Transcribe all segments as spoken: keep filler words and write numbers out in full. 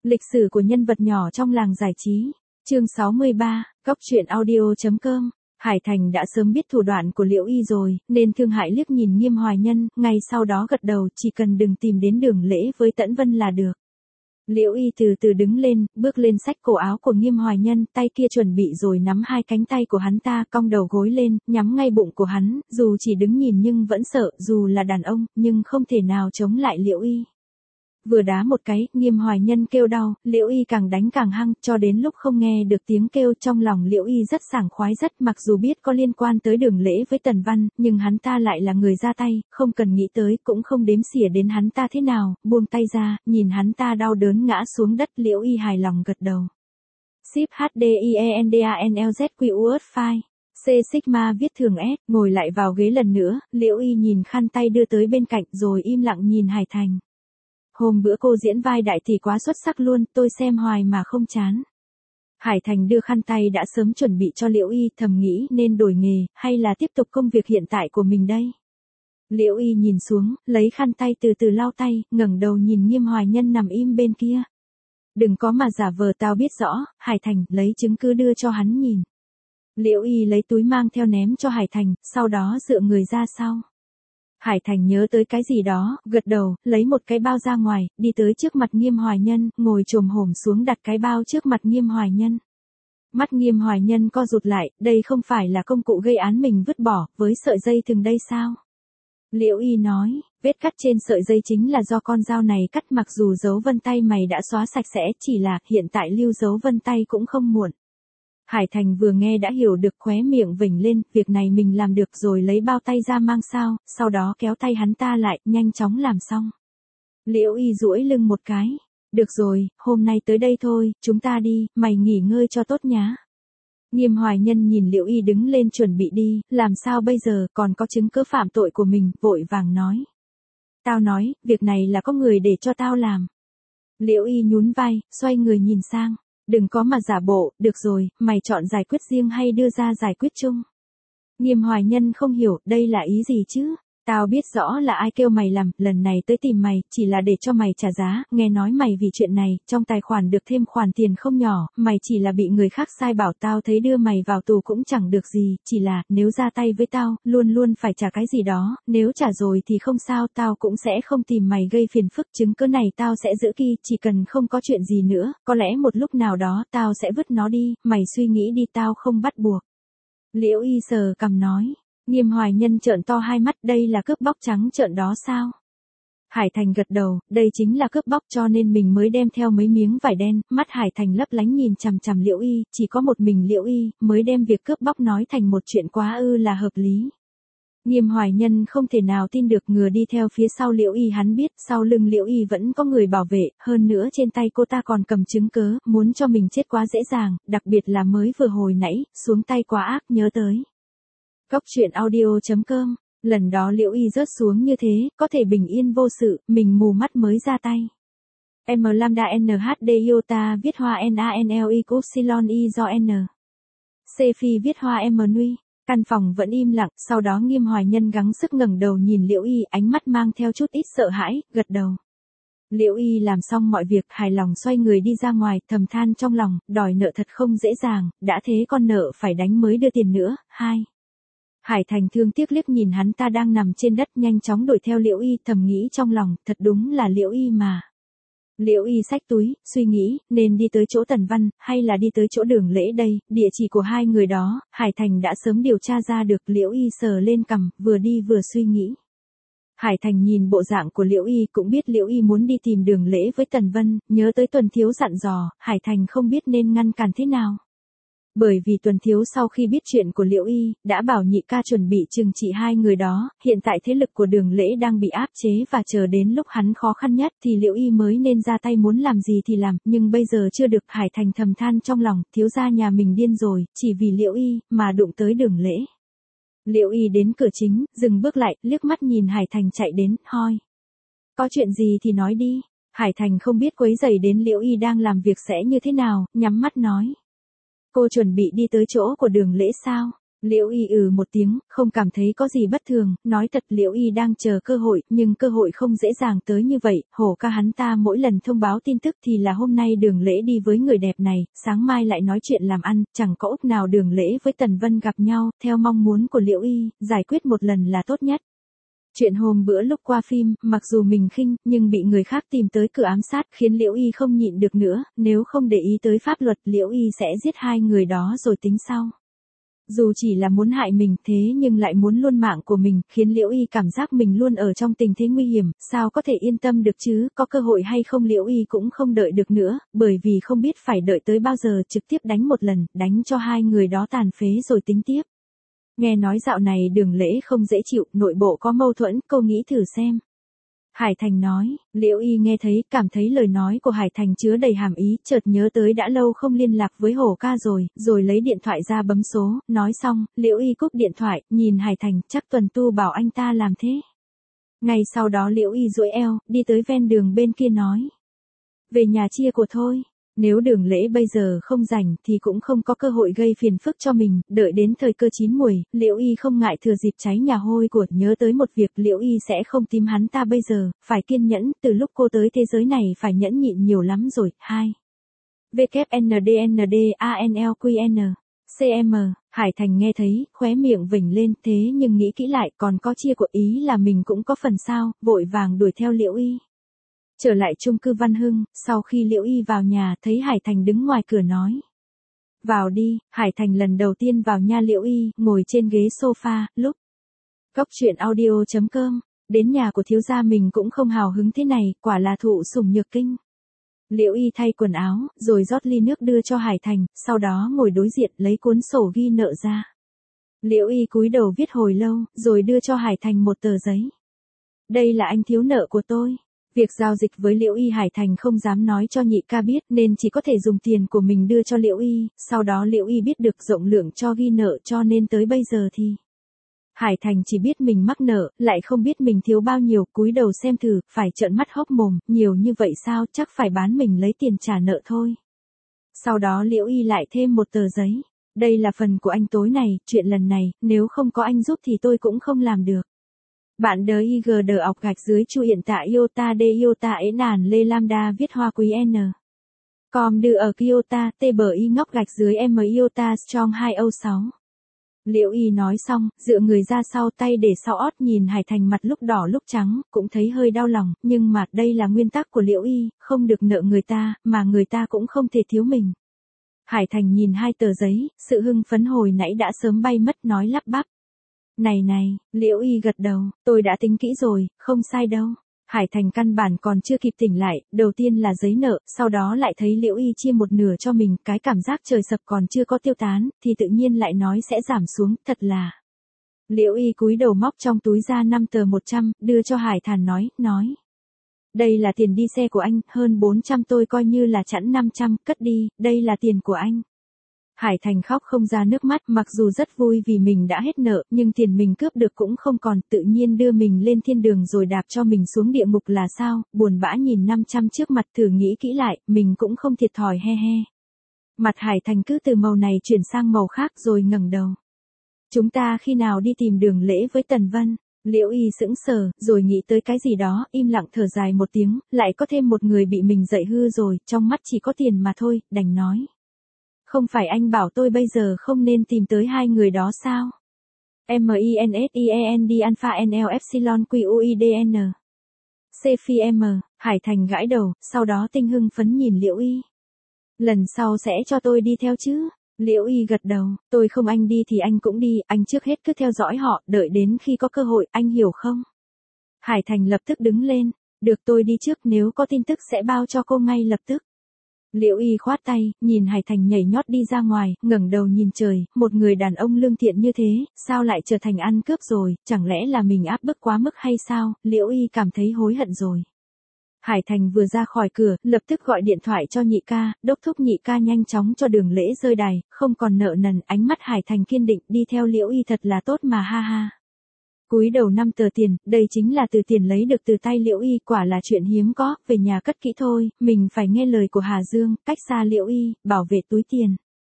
Lịch sử của nhân vật nhỏ trong làng giải trí. Chương sáu mươi ba, Cóc truyện audio.com. Hải Thành đã sớm biết thủ đoạn của Liễu Y rồi, nên thương hại liếc nhìn Nghiêm Hoài Nhân, ngay sau đó gật đầu, chỉ cần đừng tìm đến Đường Lễ với Tẫn Vân là được. Liễu Y từ từ đứng lên, bước lên xách cổ áo của Nghiêm Hoài Nhân, tay kia chuẩn bị rồi nắm hai cánh tay của hắn ta, cong đầu gối lên, nhắm ngay bụng của hắn, dù chỉ đứng nhìn nhưng vẫn sợ, dù là đàn ông, nhưng không thể nào chống lại Liễu Y. Vừa đá một cái, Nghiêm Hoài Nhân kêu đau, Liễu Y càng đánh càng hăng, cho đến lúc không nghe được tiếng kêu, trong lòng Liễu Y rất sảng khoái rất, mặc dù biết có liên quan tới Đường Lễ với Tần Văn, nhưng hắn ta lại là người ra tay, không cần nghĩ tới, cũng không đếm xỉa đến hắn ta thế nào, buông tay ra, nhìn hắn ta đau đớn ngã xuống đất, Liễu Y hài lòng gật đầu. Ship hát đê i e n d a n l z q u s file. C Sigma viết thường S, ngồi lại vào ghế lần nữa, Liễu Y nhìn khăn tay đưa tới bên cạnh rồi im lặng nhìn Hải Thành. Hôm bữa cô diễn vai đại thì quá xuất sắc luôn, tôi xem hoài mà không chán. Hải Thành đưa khăn tay đã sớm chuẩn bị cho Liễu Y, thầm nghĩ nên đổi nghề, hay là tiếp tục công việc hiện tại của mình đây. Liễu Y nhìn xuống, lấy khăn tay từ từ lau tay, ngẩng đầu nhìn Nghiêm Hoài Nhân nằm im bên kia. Đừng có mà giả vờ, tao biết rõ. Hải Thành lấy chứng cứ đưa cho hắn nhìn. Liễu Y lấy túi mang theo ném cho Hải Thành, sau đó dựa người ra sau. Hải Thành nhớ tới cái gì đó, gật đầu, lấy một cái bao ra ngoài, đi tới trước mặt Nghiêm Hoài Nhân, ngồi chồm hổm xuống đặt cái bao trước mặt Nghiêm Hoài Nhân. Mắt Nghiêm Hoài Nhân co rụt lại, đây không phải là công cụ gây án mình vứt bỏ, với sợi dây thừng đây sao? Liễu Y nói, vết cắt trên sợi dây chính là do con dao này cắt, mặc dù dấu vân tay mày đã xóa sạch sẽ, chỉ là hiện tại lưu dấu vân tay cũng không muộn. Hải Thành vừa nghe đã hiểu được, khóe miệng vểnh lên, việc này mình làm được rồi, lấy bao tay ra mang sao, sau đó kéo tay hắn ta lại, nhanh chóng làm xong. Liễu Y duỗi lưng một cái. Được rồi, hôm nay tới đây thôi, chúng ta đi, mày nghỉ ngơi cho tốt nhá. Nghiêm Hoài Nhân nhìn Liễu Y đứng lên chuẩn bị đi, làm sao bây giờ, còn có chứng cứ phạm tội của mình, vội vàng nói. Tao nói, việc này là có người để cho tao làm. Liễu Y nhún vai, xoay người nhìn sang. Đừng có mà giả bộ, được rồi, mày chọn giải quyết riêng hay đưa ra giải quyết chung? Nghiêm Hoài Nhân không hiểu, đây là ý gì chứ? Tao biết rõ là ai kêu mày làm, lần này tới tìm mày, chỉ là để cho mày trả giá, nghe nói mày vì chuyện này, trong tài khoản được thêm khoản tiền không nhỏ, mày chỉ là bị người khác sai bảo, tao thấy đưa mày vào tù cũng chẳng được gì, chỉ là, nếu ra tay với tao, luôn luôn phải trả cái gì đó, nếu trả rồi thì không sao, tao cũng sẽ không tìm mày gây phiền phức, chứng cứ này tao sẽ giữ kỹ, chỉ cần không có chuyện gì nữa, có lẽ một lúc nào đó, tao sẽ vứt nó đi, mày suy nghĩ đi, tao không bắt buộc. Liễu Y sờ cằm nói. Nghiêm Hoài Nhân trợn to hai mắt, đây là cướp bóc trắng trợn đó sao? Hải Thành gật đầu, đây chính là cướp bóc cho nên mình mới đem theo mấy miếng vải đen, mắt Hải Thành lấp lánh nhìn chằm chằm Liễu Y, chỉ có một mình Liễu Y mới đem việc cướp bóc nói thành một chuyện quá ư là hợp lý. Nghiêm Hoài Nhân không thể nào tin được, ngừa đi theo phía sau Liễu Y, hắn biết sau lưng Liễu Y vẫn có người bảo vệ, hơn nữa trên tay cô ta còn cầm chứng cớ, muốn cho mình chết quá dễ dàng, đặc biệt là mới vừa hồi nãy, xuống tay quá ác, nhớ tới. Cóc truyện audio.com, lần đó Liễu Y rớt xuống như thế, có thể bình yên vô sự, mình mù mắt mới ra tay. M lambda N H D iota viết hoa N A N L I Cupsilon I do N. C phi viết hoa M nuy. Căn phòng vẫn im lặng, sau đó Nghiêm Hoài Nhân gắng sức ngẩng đầu nhìn Liễu Y, ánh mắt mang theo chút ít sợ hãi, gật đầu. Liễu Y làm xong mọi việc, hài lòng xoay người đi ra ngoài, thầm than trong lòng, đòi nợ thật không dễ dàng, đã thế con nợ phải đánh mới đưa tiền nữa. Hai. Hải Thành thương tiếc liếc nhìn hắn ta đang nằm trên đất, nhanh chóng đuổi theo Liễu Y, thầm nghĩ trong lòng, thật đúng là Liễu Y mà. Liễu Y xách túi, suy nghĩ, nên đi tới chỗ Tần Văn, hay là đi tới chỗ Đường Lễ đây, địa chỉ của hai người đó, Hải Thành đã sớm điều tra ra được. Liễu Y sờ lên cằm, vừa đi vừa suy nghĩ. Hải Thành nhìn bộ dạng của Liễu Y cũng biết Liễu Y muốn đi tìm Đường Lễ với Tần Vân, nhớ tới Tuần Thiếu dặn dò, Hải Thành không biết nên ngăn cản thế nào. Bởi vì Tuần Thiếu sau khi biết chuyện của Liễu Y, đã bảo nhị ca chuẩn bị trừng trị hai người đó, hiện tại thế lực của Đường Lễ đang bị áp chế và chờ đến lúc hắn khó khăn nhất thì Liễu Y mới nên ra tay, muốn làm gì thì làm, nhưng bây giờ chưa được. Hải Thành thầm than trong lòng, thiếu gia nhà mình điên rồi, chỉ vì Liễu Y, mà đụng tới Đường Lễ. Liễu Y đến cửa chính, dừng bước lại, liếc mắt nhìn Hải Thành chạy đến, hoi. Có chuyện gì thì nói đi. Hải Thành không biết quấy rầy đến Liễu Y đang làm việc sẽ như thế nào, nhắm mắt nói. Cô chuẩn bị đi tới chỗ của Đường Lễ sao? Liễu Y ừ một tiếng, không cảm thấy có gì bất thường, nói thật Liễu Y đang chờ cơ hội, nhưng cơ hội không dễ dàng tới như vậy, hổ ca hắn ta mỗi lần thông báo tin tức thì là hôm nay Đường Lễ đi với người đẹp này, sáng mai lại nói chuyện làm ăn, chẳng có úc nào Đường Lễ với Tần Vân gặp nhau, theo mong muốn của Liễu Y, giải quyết một lần là tốt nhất. Chuyện hôm bữa lúc qua phim, mặc dù mình khinh, nhưng bị người khác tìm tới cửa ám sát khiến Liễu Y không nhịn được nữa, nếu không để ý tới pháp luật Liễu Y sẽ giết hai người đó rồi tính sau. Dù chỉ là muốn hại mình thế nhưng lại muốn luôn mạng của mình, khiến Liễu Y cảm giác mình luôn ở trong tình thế nguy hiểm, sao có thể yên tâm được chứ, có cơ hội hay không Liễu Y cũng không đợi được nữa, bởi vì không biết phải đợi tới bao giờ, trực tiếp đánh một lần, đánh cho hai người đó tàn phế rồi tính tiếp. Nghe nói dạo này Đường Lễ không dễ chịu, nội bộ có mâu thuẫn, cô nghĩ thử xem. Hải Thành nói, Liễu Y nghe thấy, cảm thấy lời nói của Hải Thành chứa đầy hàm ý, chợt nhớ tới đã lâu không liên lạc với Hổ ca rồi, rồi lấy điện thoại ra bấm số, nói xong, Liễu Y cúp điện thoại, nhìn Hải Thành, chắc Tuần Tu bảo anh ta làm thế. Ngay sau đó Liễu Y duỗi eo, đi tới ven đường bên kia nói. Về nhà chia của thôi. Nếu Đường Lễ bây giờ không rảnh thì cũng không có cơ hội gây phiền phức cho mình, đợi đến thời cơ chín muồi, Liễu Y không ngại thừa dịp cháy nhà hôi của, nhớ tới một việc Liễu Y sẽ không tìm hắn ta bây giờ, phải kiên nhẫn, từ lúc cô tới thế giới này phải nhẫn nhịn nhiều lắm rồi. Hai. W N D N D A N L Q N. C M, Hải Thành nghe thấy, khóe miệng vểnh lên, thế nhưng nghĩ kỹ lại còn có chia của ý là mình cũng có phần sao, vội vàng đuổi theo Liễu Y. Trở lại chung cư Văn Hưng, sau khi Liễu Y vào nhà, thấy Hải Thành đứng ngoài cửa nói. Vào đi, Hải Thành lần đầu tiên vào nhà Liễu Y, ngồi trên ghế sofa, lúc. Cốc truyện audio chấm com, đến nhà của thiếu gia mình cũng không hào hứng thế này, quả là thụ sủng nhược kinh. Liễu Y thay quần áo, rồi rót ly nước đưa cho Hải Thành, sau đó ngồi đối diện lấy cuốn sổ ghi nợ ra. Liễu Y cúi đầu viết hồi lâu, rồi đưa cho Hải Thành một tờ giấy. Đây là anh thiếu nợ của tôi. Việc giao dịch với Liễu Y Hải Thành không dám nói cho nhị ca biết nên chỉ có thể dùng tiền của mình đưa cho Liễu Y, sau đó Liễu Y biết được rộng lượng cho ghi nợ cho nên tới bây giờ thì. Hải Thành chỉ biết mình mắc nợ, lại không biết mình thiếu bao nhiêu, cúi đầu xem thử, phải trợn mắt hốc mồm, nhiều như vậy sao, chắc phải bán mình lấy tiền trả nợ thôi. Sau đó Liễu Y lại thêm một tờ giấy. Đây là phần của anh tối này, chuyện lần này, nếu không có anh giúp thì tôi cũng không làm được. Bạn đờ I G đờ ọc gạch dưới chu hiện tại iota d iota ế nàn lê lambda viết hoa quý n. Com đưa ở Kyoto t bờ y ngóc gạch dưới m iota strong hai không sáu. Liễu Y nói xong, dựa người ra sau tay để sau ót nhìn Hải Thành mặt lúc đỏ lúc trắng, cũng thấy hơi đau lòng, nhưng mà đây là nguyên tắc của Liễu Y, không được nợ người ta, mà người ta cũng không thể thiếu mình. Hải Thành nhìn hai tờ giấy, sự hưng phấn hồi nãy đã sớm bay mất nói lắp bắp. Này này, Liễu Y gật đầu, tôi đã tính kỹ rồi, không sai đâu. Hải Thành căn bản còn chưa kịp tỉnh lại, đầu tiên là giấy nợ, sau đó lại thấy Liễu Y chia một nửa cho mình, cái cảm giác trời sập còn chưa có tiêu tán, thì tự nhiên lại nói sẽ giảm xuống, thật là. Liễu Y cúi đầu móc trong túi ra năm tờ một trăm, đưa cho Hải Thành nói, nói. Đây là tiền đi xe của anh, hơn bốn trăm tôi coi như là chẵn năm trăm, cất đi, đây là tiền của anh. Hải Thành khóc không ra nước mắt, mặc dù rất vui vì mình đã hết nợ, nhưng tiền mình cướp được cũng không còn, tự nhiên đưa mình lên thiên đường rồi đạp cho mình xuống địa ngục là sao, buồn bã nhìn năm trăm trước mặt thử nghĩ kỹ lại, mình cũng không thiệt thòi he he. Mặt Hải Thành cứ từ màu này chuyển sang màu khác rồi ngẩng đầu. Chúng ta khi nào đi tìm Đường Lễ với Tần Vân? Liễu Y sững sờ, rồi nghĩ tới cái gì đó, im lặng thở dài một tiếng, lại có thêm một người bị mình dạy hư rồi, trong mắt chỉ có tiền mà thôi, đành nói. Không phải anh bảo tôi bây giờ không nên tìm tới hai người đó sao? M I N S I E N D Alpha N L Epsilon Q U I D N. C Phi M, Hải Thành gãi đầu, sau đó tinh hưng phấn nhìn Liễu Y. Lần sau sẽ cho tôi đi theo chứ? Liễu Y gật đầu, tôi không anh đi thì anh cũng đi, anh trước hết cứ theo dõi họ, đợi đến khi có cơ hội, anh hiểu không? Hải Thành lập tức đứng lên, được tôi đi trước, nếu có tin tức sẽ bao cho cô ngay lập tức. Liễu Y khoát tay, nhìn Hải Thành nhảy nhót đi ra ngoài, ngẩng đầu nhìn trời, một người đàn ông lương thiện như thế, sao lại trở thành ăn cướp rồi, chẳng lẽ là mình áp bức quá mức hay sao, Liễu Y cảm thấy hối hận rồi. Hải Thành vừa ra khỏi cửa, lập tức gọi điện thoại cho nhị ca, đốc thúc nhị ca nhanh chóng cho Đường Lễ rơi đài, không còn nợ nần, ánh mắt Hải Thành kiên định, đi theo Liễu Y thật là tốt mà ha ha. Cúi đầu năm tờ tiền, đây chính là từ tiền lấy được từ tay Liễu Y, quả là chuyện hiếm có, về nhà cất kỹ thôi, mình phải nghe lời của Hà Dương, cách xa Liễu Y, bảo vệ túi tiền.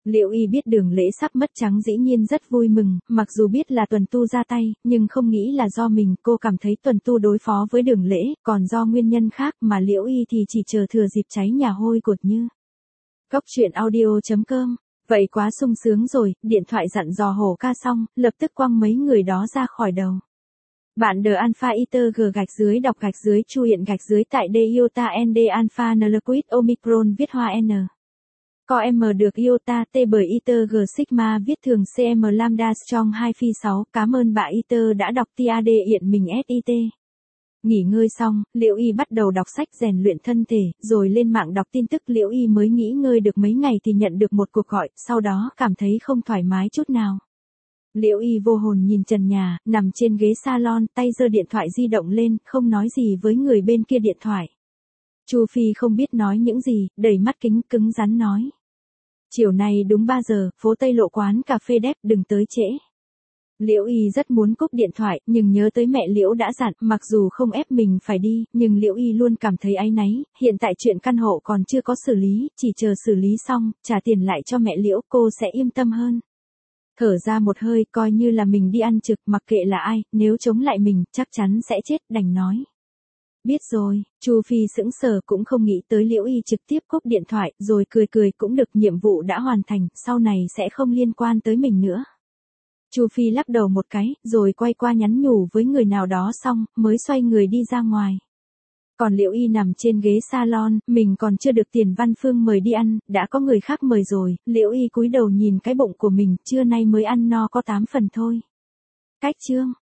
Liễu Y biết Đường Lễ sắp mất trắng dĩ nhiên rất vui mừng, mặc dù biết là Tuần Tu ra tay, nhưng không nghĩ là do mình, cô cảm thấy Tuần Tu đối phó với Đường Lễ, còn do nguyên nhân khác mà Liễu Y thì chỉ chờ thừa dịp cháy nhà hôi của Như. Cốc truyện audio chấm com. Vậy quá sung sướng rồi, điện thoại dặn dò hổ ca xong, lập tức quăng mấy người đó ra khỏi đầu. Bạn The Alpha Iter G gạch dưới đọc gạch dưới chu hiện gạch dưới tại D Iota N D Alpha N Liquid Omicron viết hoa N. Co M được Iota T bởi Iter G Sigma viết thường C M Lambda Strong hai phi sáu. Cảm ơn bạn Iter đã đọc T A D hiện mình S I T. Nghỉ ngơi xong, Liễu Y bắt đầu đọc sách rèn luyện thân thể, rồi lên mạng đọc tin tức. Liễu Y mới nghỉ ngơi được mấy ngày thì nhận được một cuộc gọi, sau đó cảm thấy không thoải mái chút nào. Liễu Y vô hồn nhìn trần nhà, nằm trên ghế salon, tay giơ điện thoại di động lên, không nói gì với người bên kia điện thoại. Chu Phi không biết nói những gì, đẩy mắt kính cứng rắn nói. Chiều nay đúng ba giờ, phố Tây Lộ quán cà phê đẹp, đừng tới trễ. Liễu Y rất muốn cúp điện thoại, nhưng nhớ tới mẹ Liễu đã dặn, mặc dù không ép mình phải đi, nhưng Liễu Y luôn cảm thấy áy náy, hiện tại chuyện căn hộ còn chưa có xử lý, chỉ chờ xử lý xong, trả tiền lại cho mẹ Liễu, cô sẽ yên tâm hơn. Thở ra một hơi, coi như là mình đi ăn trực, mặc kệ là ai, nếu chống lại mình, chắc chắn sẽ chết, đành nói. Biết rồi, Chu Phi sững sờ cũng không nghĩ tới Liễu Y trực tiếp cúp điện thoại, rồi cười cười cũng được, nhiệm vụ đã hoàn thành, sau này sẽ không liên quan tới mình nữa. Chu Phi lắc đầu một cái, rồi quay qua nhắn nhủ với người nào đó xong, mới xoay người đi ra ngoài. Còn Liễu Y nằm trên ghế salon, mình còn chưa được Tiền Văn Phương mời đi ăn, đã có người khác mời rồi. Liễu Y cúi đầu nhìn cái bụng của mình, trưa nay mới ăn no có tám phần thôi. Cách chương